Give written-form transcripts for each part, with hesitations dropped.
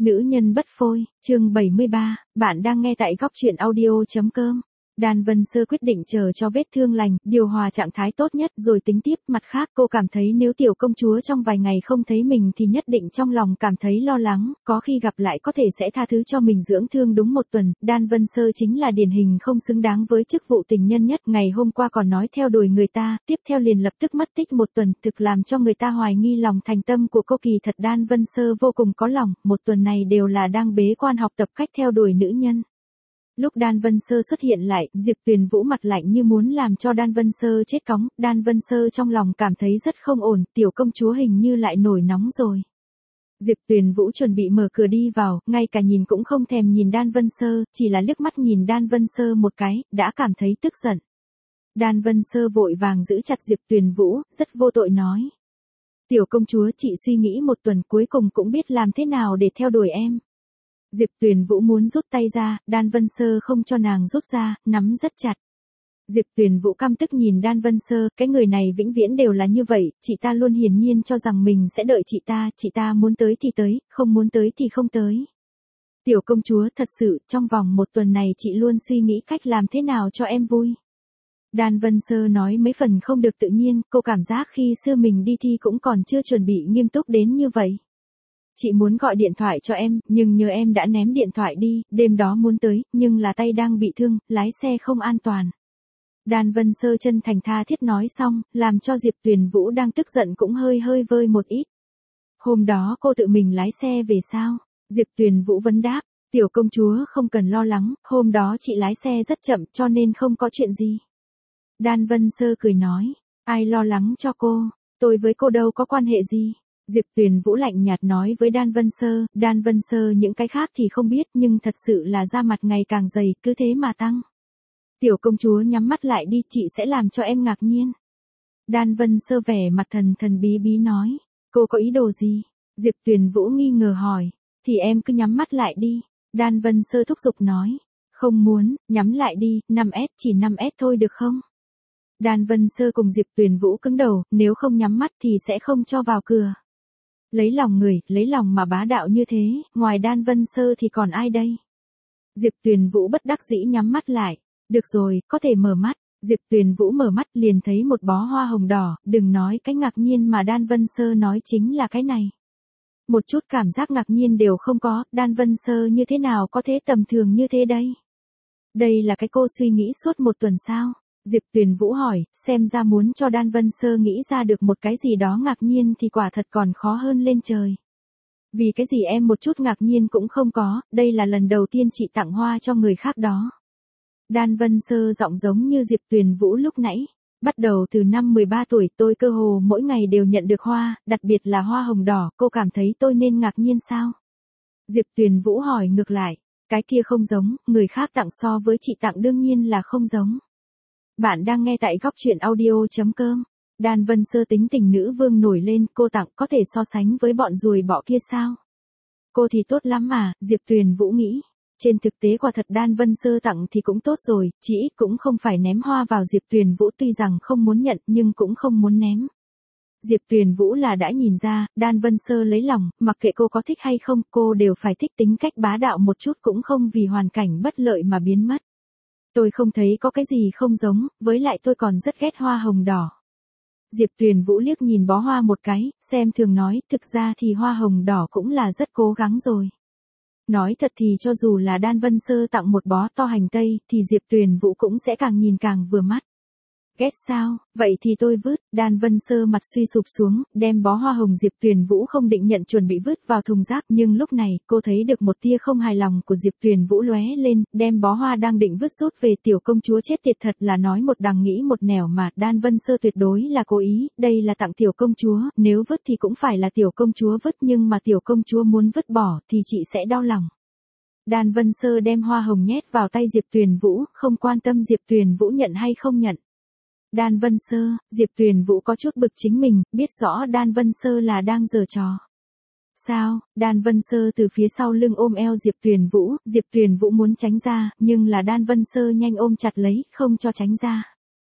Nữ nhân bất phôi, chương 73, bạn đang nghe tại góc truyện audio.com. Đan Vân Sơ quyết định chờ cho vết thương lành, điều hòa trạng thái tốt nhất rồi tính tiếp. Mặt khác cô cảm thấy nếu tiểu công chúa trong vài ngày không thấy mình thì nhất định trong lòng cảm thấy lo lắng, có khi gặp lại có thể sẽ tha thứ cho mình dưỡng thương đúng một tuần. Đan Vân Sơ chính là điển hình không xứng đáng với chức vụ tình nhân nhất, ngày hôm qua còn nói theo đuổi người ta, tiếp theo liền lập tức mất tích một tuần, thực làm cho người ta hoài nghi lòng thành tâm của cô. Kỳ thật Đan Vân Sơ vô cùng có lòng, một tuần này đều là đang bế quan học tập cách theo đuổi nữ nhân. Lúc Đan Vân Sơ xuất hiện lại, Diệp Tuyền Vũ mặt lạnh như muốn làm cho Đan Vân Sơ chết cóng. Đan Vân Sơ trong lòng cảm thấy rất không ổn, tiểu công chúa hình như lại nổi nóng rồi. Diệp Tuyền Vũ chuẩn bị mở cửa đi vào, ngay cả nhìn cũng không thèm nhìn Đan Vân Sơ, chỉ là liếc mắt nhìn Đan Vân Sơ một cái, đã cảm thấy tức giận. Đan Vân Sơ vội vàng giữ chặt Diệp Tuyền Vũ, rất vô tội nói. Tiểu công chúa, chị suy nghĩ một tuần cuối cùng cũng biết làm thế nào để theo đuổi em. Diệp Tuyền Vũ muốn rút tay ra, Đan Vân Sơ không cho nàng rút ra, nắm rất chặt. Diệp Tuyền Vũ căm tức nhìn Đan Vân Sơ, cái người này vĩnh viễn đều là như vậy, chị ta luôn hiển nhiên cho rằng mình sẽ đợi chị ta muốn tới thì tới, không muốn tới thì không tới. Tiểu công chúa, thật sự, trong vòng một tuần này chị luôn suy nghĩ cách làm thế nào cho em vui. Đan Vân Sơ nói mấy phần không được tự nhiên, cô cảm giác khi xưa mình đi thi cũng còn chưa chuẩn bị nghiêm túc đến như vậy. Chị muốn gọi điện thoại cho em, nhưng nhờ em đã ném điện thoại đi, đêm đó muốn tới, nhưng là tay đang bị thương, lái xe không an toàn. Đan Vân Sơ chân thành tha thiết nói xong, làm cho Diệp Tuyền Vũ đang tức giận cũng hơi vơi một ít. Hôm đó cô tự mình lái xe về sao? Diệp Tuyền Vũ vấn đáp, tiểu công chúa không cần lo lắng, hôm đó chị lái xe rất chậm cho nên không có chuyện gì. Đan Vân Sơ cười nói, ai lo lắng cho cô, tôi với cô đâu có quan hệ gì. Diệp Tuyền Vũ lạnh nhạt nói với Đan Vân Sơ những cái khác thì không biết nhưng thật sự là da mặt ngày càng dày, cứ thế mà tăng. Tiểu công chúa nhắm mắt lại đi, chị sẽ làm cho em ngạc nhiên. Đan Vân Sơ vẻ mặt thần bí nói, cô có ý đồ gì? Diệp Tuyền Vũ nghi ngờ hỏi, thì em cứ nhắm mắt lại đi. Đan Vân Sơ thúc giục nói, không muốn, nhắm lại đi, 5S, chỉ 5S thôi được không? Đan Vân Sơ cùng Diệp Tuyền Vũ cứng đầu, nếu không nhắm mắt thì sẽ không cho vào cửa. Lấy lòng người, lấy lòng mà bá đạo như thế, ngoài Đan Vân Sơ thì còn ai đây? Diệp Tuyền Vũ bất đắc dĩ nhắm mắt lại. Được rồi, có thể mở mắt. Diệp Tuyền Vũ mở mắt liền thấy một bó hoa hồng đỏ, đừng nói cái ngạc nhiên mà Đan Vân Sơ nói chính là cái này. Một chút cảm giác ngạc nhiên đều không có, Đan Vân Sơ như thế nào có thế tầm thường như thế đây? Đây là cái cô suy nghĩ suốt một tuần sao? Diệp Tuyền Vũ hỏi, xem ra muốn cho Đan Vân Sơ nghĩ ra được một cái gì đó ngạc nhiên thì quả thật còn khó hơn lên trời. Vì cái gì em một chút ngạc nhiên cũng không có, đây là lần đầu tiên chị tặng hoa cho người khác đó. Đan Vân Sơ giọng giống như Diệp Tuyền Vũ lúc nãy. Bắt đầu từ năm 13 tuổi tôi cơ hồ mỗi ngày đều nhận được hoa, đặc biệt là hoa hồng đỏ, cô cảm thấy tôi nên ngạc nhiên sao? Diệp Tuyền Vũ hỏi ngược lại, cái kia không giống, người khác tặng so với chị tặng đương nhiên là không giống. Bạn đang nghe tại góc truyện audio.com. Đan Vân Sơ tính tình nữ vương nổi lên, cô tặng có thể so sánh với bọn ruồi bọ kia sao? Cô thì tốt lắm mà, Diệp Tuyền Vũ nghĩ. Trên thực tế quả thật Đan Vân Sơ tặng thì cũng tốt rồi, chỉ ít cũng không phải ném hoa vào Diệp Tuyền Vũ, tuy rằng không muốn nhận nhưng cũng không muốn ném. Diệp Tuyền Vũ là đã nhìn ra, Đan Vân Sơ lấy lòng, mặc kệ cô có thích hay không, cô đều phải thích, tính cách bá đạo một chút cũng không vì hoàn cảnh bất lợi mà biến mất. Tôi không thấy có cái gì không giống, với lại tôi còn rất ghét hoa hồng đỏ. Diệp Tuyền Vũ liếc nhìn bó hoa một cái, xem thường nói, thực ra thì hoa hồng đỏ cũng là rất cố gắng rồi. Nói thật thì cho dù là Đan Vân Sơ tặng một bó to hành tây, thì Diệp Tuyền Vũ cũng sẽ càng nhìn càng vừa mắt. Ghét sao, vậy thì tôi vứt. Đan Vân Sơ mặt suy sụp xuống, đem bó hoa hồng Diệp Tuyền Vũ không định nhận chuẩn bị vứt vào thùng rác, nhưng lúc này, cô thấy được một tia không hài lòng của Diệp Tuyền Vũ lóe lên, đem bó hoa đang định vứt rút về. Tiểu công chúa chết tiệt, thật là nói một đằng nghĩ một nẻo mà, Đan Vân Sơ tuyệt đối là cố ý, đây là tặng tiểu công chúa, nếu vứt thì cũng phải là tiểu công chúa vứt, nhưng mà tiểu công chúa muốn vứt bỏ thì chị sẽ đau lòng. Đan Vân Sơ đem hoa hồng nhét vào tay Diệp Tuyền Vũ, không quan tâm Diệp Tuyền Vũ nhận hay không nhận. Đan Vân Sơ, Diệp Tuyền Vũ có chút bực chính mình, biết rõ Đan Vân Sơ là đang giở trò. Sao? Đan Vân Sơ từ phía sau lưng ôm eo Diệp Tuyền Vũ muốn tránh ra, nhưng là Đan Vân Sơ nhanh ôm chặt lấy, không cho tránh ra.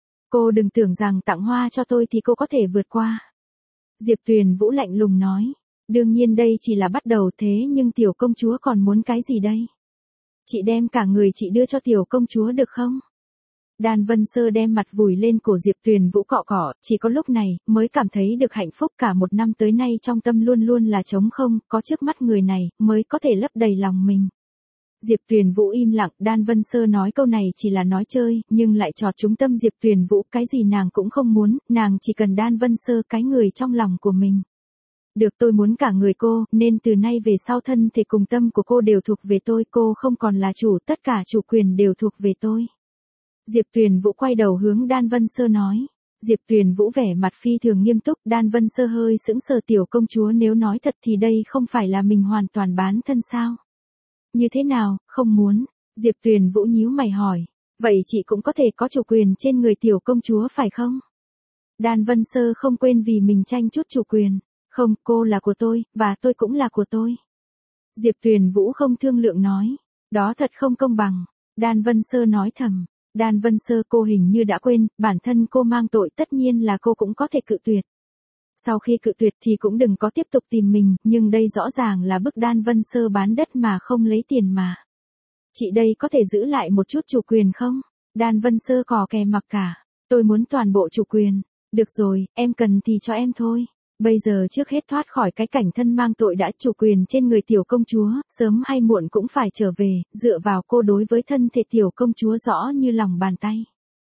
Cô đừng tưởng rằng tặng hoa cho tôi thì cô có thể vượt qua. Diệp Tuyền Vũ lạnh lùng nói. Đương nhiên đây chỉ là bắt đầu thế nhưng tiểu công chúa còn muốn cái gì đây? Chị đem cả người chị đưa cho tiểu công chúa được không? Đan Vân Sơ đem mặt vùi lên cổ Diệp Tuyền Vũ cọ cọ, chỉ có lúc này mới cảm thấy được hạnh phúc, cả một năm tới nay trong tâm luôn luôn là trống không, có trước mắt người này mới có thể lấp đầy lòng mình. Diệp Tuyền Vũ im lặng, Đan Vân Sơ nói câu này chỉ là nói chơi, nhưng lại chọt trúng tâm Diệp Tuyền Vũ, cái gì nàng cũng không muốn, nàng chỉ cần Đan Vân Sơ cái người trong lòng của mình. Được, tôi muốn cả người cô, nên từ nay về sau thân thể cùng tâm của cô đều thuộc về tôi, cô không còn là chủ, tất cả chủ quyền đều thuộc về tôi. Diệp Tuyền Vũ quay đầu hướng Đan Vân Sơ nói. Diệp Tuyền Vũ vẻ mặt phi thường nghiêm túc, Đan Vân Sơ hơi sững sờ, tiểu công chúa nếu nói thật thì đây không phải là mình hoàn toàn bán thân sao? Như thế nào, không muốn? Diệp Tuyền Vũ nhíu mày hỏi. Vậy chị cũng có thể có chủ quyền trên người tiểu công chúa phải không? Đan Vân Sơ không quên vì mình tranh chút chủ quyền. Không, cô là của tôi, và tôi cũng là của tôi. Diệp Tuyền Vũ không thương lượng nói. Đó thật không công bằng. Đan Vân Sơ nói thầm. Đan Vân Sơ, cô hình như đã quên, bản thân cô mang tội, tất nhiên là cô cũng có thể cự tuyệt. Sau khi cự tuyệt thì cũng đừng có tiếp tục tìm mình, nhưng đây rõ ràng là bức Đan Vân Sơ bán đất mà không lấy tiền mà. Chị đây có thể giữ lại một chút chủ quyền không? Đan Vân Sơ cò kè mặc cả. Tôi muốn toàn bộ chủ quyền. Được rồi, em cần thì cho em thôi. Bây giờ trước hết thoát khỏi cái cảnh thân mang tội đã, chủ quyền trên người tiểu công chúa, sớm hay muộn cũng phải trở về, dựa vào cô đối với thân thể tiểu công chúa rõ như lòng bàn tay.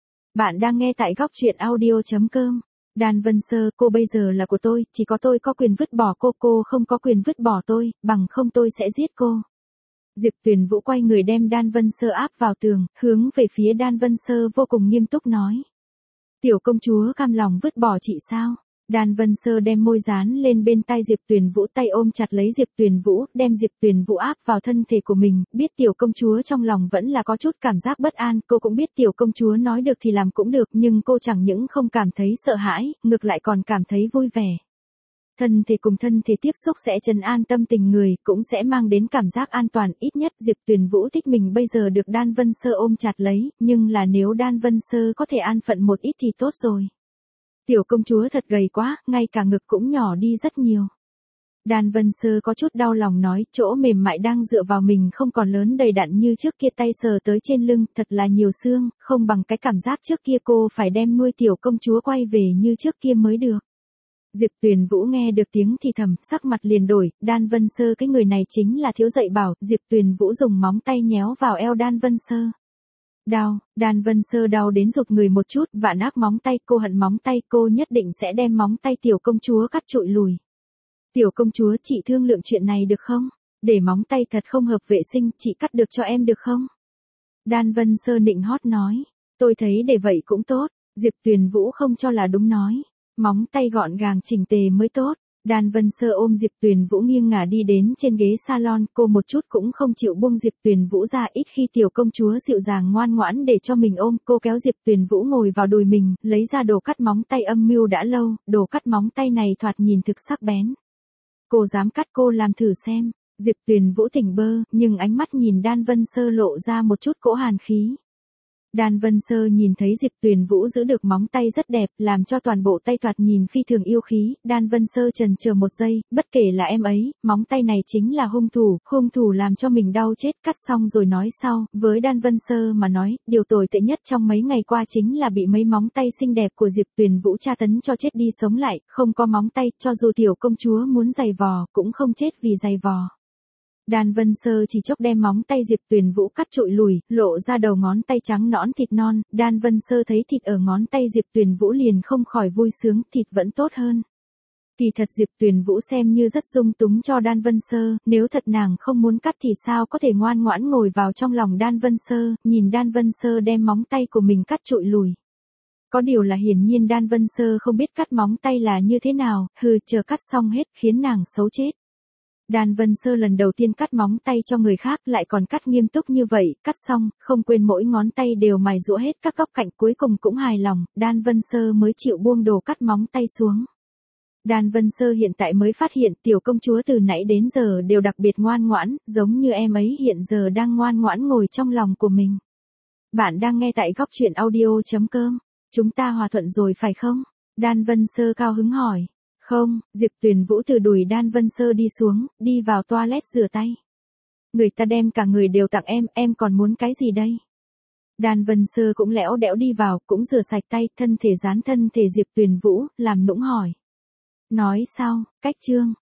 Bạn đang nghe tại góc truyện audio.com. Đan Vân Sơ, cô bây giờ là của tôi, chỉ có tôi có quyền vứt bỏ cô không có quyền vứt bỏ tôi, bằng không tôi sẽ giết cô. Diệp Tuyền Vũ quay người đem Đan Vân Sơ áp vào tường, hướng về phía Đan Vân Sơ vô cùng nghiêm túc nói. Tiểu công chúa cam lòng vứt bỏ chị sao? Đan Vân Sơ đem môi dán lên bên tai Diệp Tuyền Vũ, tay ôm chặt lấy Diệp Tuyền Vũ, đem Diệp Tuyền Vũ áp vào thân thể của mình, biết tiểu công chúa trong lòng vẫn là có chút cảm giác bất an, cô cũng biết tiểu công chúa nói được thì làm cũng được, nhưng cô chẳng những không cảm thấy sợ hãi, ngược lại còn cảm thấy vui vẻ. Thân thể cùng thân thể tiếp xúc sẽ trấn an tâm tình người, cũng sẽ mang đến cảm giác an toàn, ít nhất Diệp Tuyền Vũ thích mình bây giờ được Đan Vân Sơ ôm chặt lấy, nhưng là nếu Đan Vân Sơ có thể an phận một ít thì tốt rồi. Tiểu công chúa thật gầy quá, ngay cả ngực cũng nhỏ đi rất nhiều. Đan Vân Sơ có chút đau lòng nói, chỗ mềm mại đang dựa vào mình không còn lớn đầy đặn như trước kia, tay sờ tới trên lưng, thật là nhiều xương, không bằng cái cảm giác trước kia, cô phải đem nuôi tiểu công chúa quay về như trước kia mới được. Diệp Tuyền Vũ nghe được tiếng thì thầm, sắc mặt liền đổi, Đan Vân Sơ, cái người này chính là thiếu dạy bảo. Diệp Tuyền Vũ dùng móng tay nhéo vào eo Đan Vân Sơ. Đau, Đan Vân Sơ đau đến rụt người một chút, vạn ác móng tay, cô hận móng tay, cô nhất định sẽ đem móng tay tiểu công chúa cắt trụi lùi. Tiểu công chúa, chị thương lượng chuyện này được không? Để móng tay thật không hợp vệ sinh, chị cắt được cho em được không? Đan Vân Sơ nịnh hót nói, tôi thấy để vậy cũng tốt. Diệp Tuyền Vũ không cho là đúng nói, móng tay gọn gàng chỉnh tề mới tốt. Đan Vân Sơ ôm Diệp Tuyền Vũ nghiêng ngả đi đến trên ghế salon, cô một chút cũng không chịu buông Diệp Tuyền Vũ ra, ít khi tiểu công chúa dịu dàng ngoan ngoãn để cho mình ôm, cô kéo Diệp Tuyền Vũ ngồi vào đùi mình, lấy ra đồ cắt móng tay âm mưu đã lâu, đồ cắt móng tay này thoạt nhìn thực sắc bén. Cô dám cắt, cô làm thử xem. Diệp Tuyền Vũ tỉnh bơ, nhưng ánh mắt nhìn Đan Vân Sơ lộ ra một chút cỗ hàn khí. Đan Vân Sơ nhìn thấy Diệp Tuyền Vũ giữ được móng tay rất đẹp, làm cho toàn bộ tay thoạt nhìn phi thường yêu khí. Đan Vân Sơ chần chờ một giây, bất kể là em ấy, móng tay này chính là hung thủ làm cho mình đau chết, cắt xong rồi nói sau. Với Đan Vân Sơ mà nói, điều tồi tệ nhất trong mấy ngày qua chính là bị mấy móng tay xinh đẹp của Diệp Tuyền Vũ tra tấn cho chết đi sống lại, không có móng tay, cho dù tiểu công chúa muốn giày vò, cũng không chết vì giày vò. Đan Vân Sơ chỉ chốc đem móng tay Diệp Tuyền Vũ cắt trụi lùi, lộ ra đầu ngón tay trắng nõn thịt non, Đan Vân Sơ thấy thịt ở ngón tay Diệp Tuyền Vũ liền không khỏi vui sướng, thịt vẫn tốt hơn. Kỳ thật Diệp Tuyền Vũ xem như rất dung túng cho Đan Vân Sơ, nếu thật nàng không muốn cắt thì sao có thể ngoan ngoãn ngồi vào trong lòng Đan Vân Sơ, nhìn Đan Vân Sơ đem móng tay của mình cắt trụi lùi. Có điều là hiển nhiên Đan Vân Sơ không biết cắt móng tay là như thế nào, chờ cắt xong hết khiến nàng xấu chết. Đan Vân Sơ lần đầu tiên cắt móng tay cho người khác lại còn cắt nghiêm túc như vậy, cắt xong, không quên mỗi ngón tay đều mài giũa hết các góc cạnh, cuối cùng cũng hài lòng, Đan Vân Sơ mới chịu buông đồ cắt móng tay xuống. Đan Vân Sơ hiện tại mới phát hiện tiểu công chúa từ nãy đến giờ đều đặc biệt ngoan ngoãn, giống như em ấy hiện giờ đang ngoan ngoãn ngồi trong lòng của mình. Bạn đang nghe tại góc truyện audio.com. Chúng ta hòa thuận rồi phải không? Đan Vân Sơ cao hứng hỏi. Không, Diệp Tuyền Vũ từ đùi Đan Vân Sơ đi xuống, đi vào toilet rửa tay. Người ta đem cả người đều tặng em còn muốn cái gì đây? Đan Vân Sơ cũng lẽo đẽo đi vào, cũng rửa sạch tay, thân thể dán thân thể Diệp Tuyền Vũ, làm nũng hỏi. Nói sao, cách chương.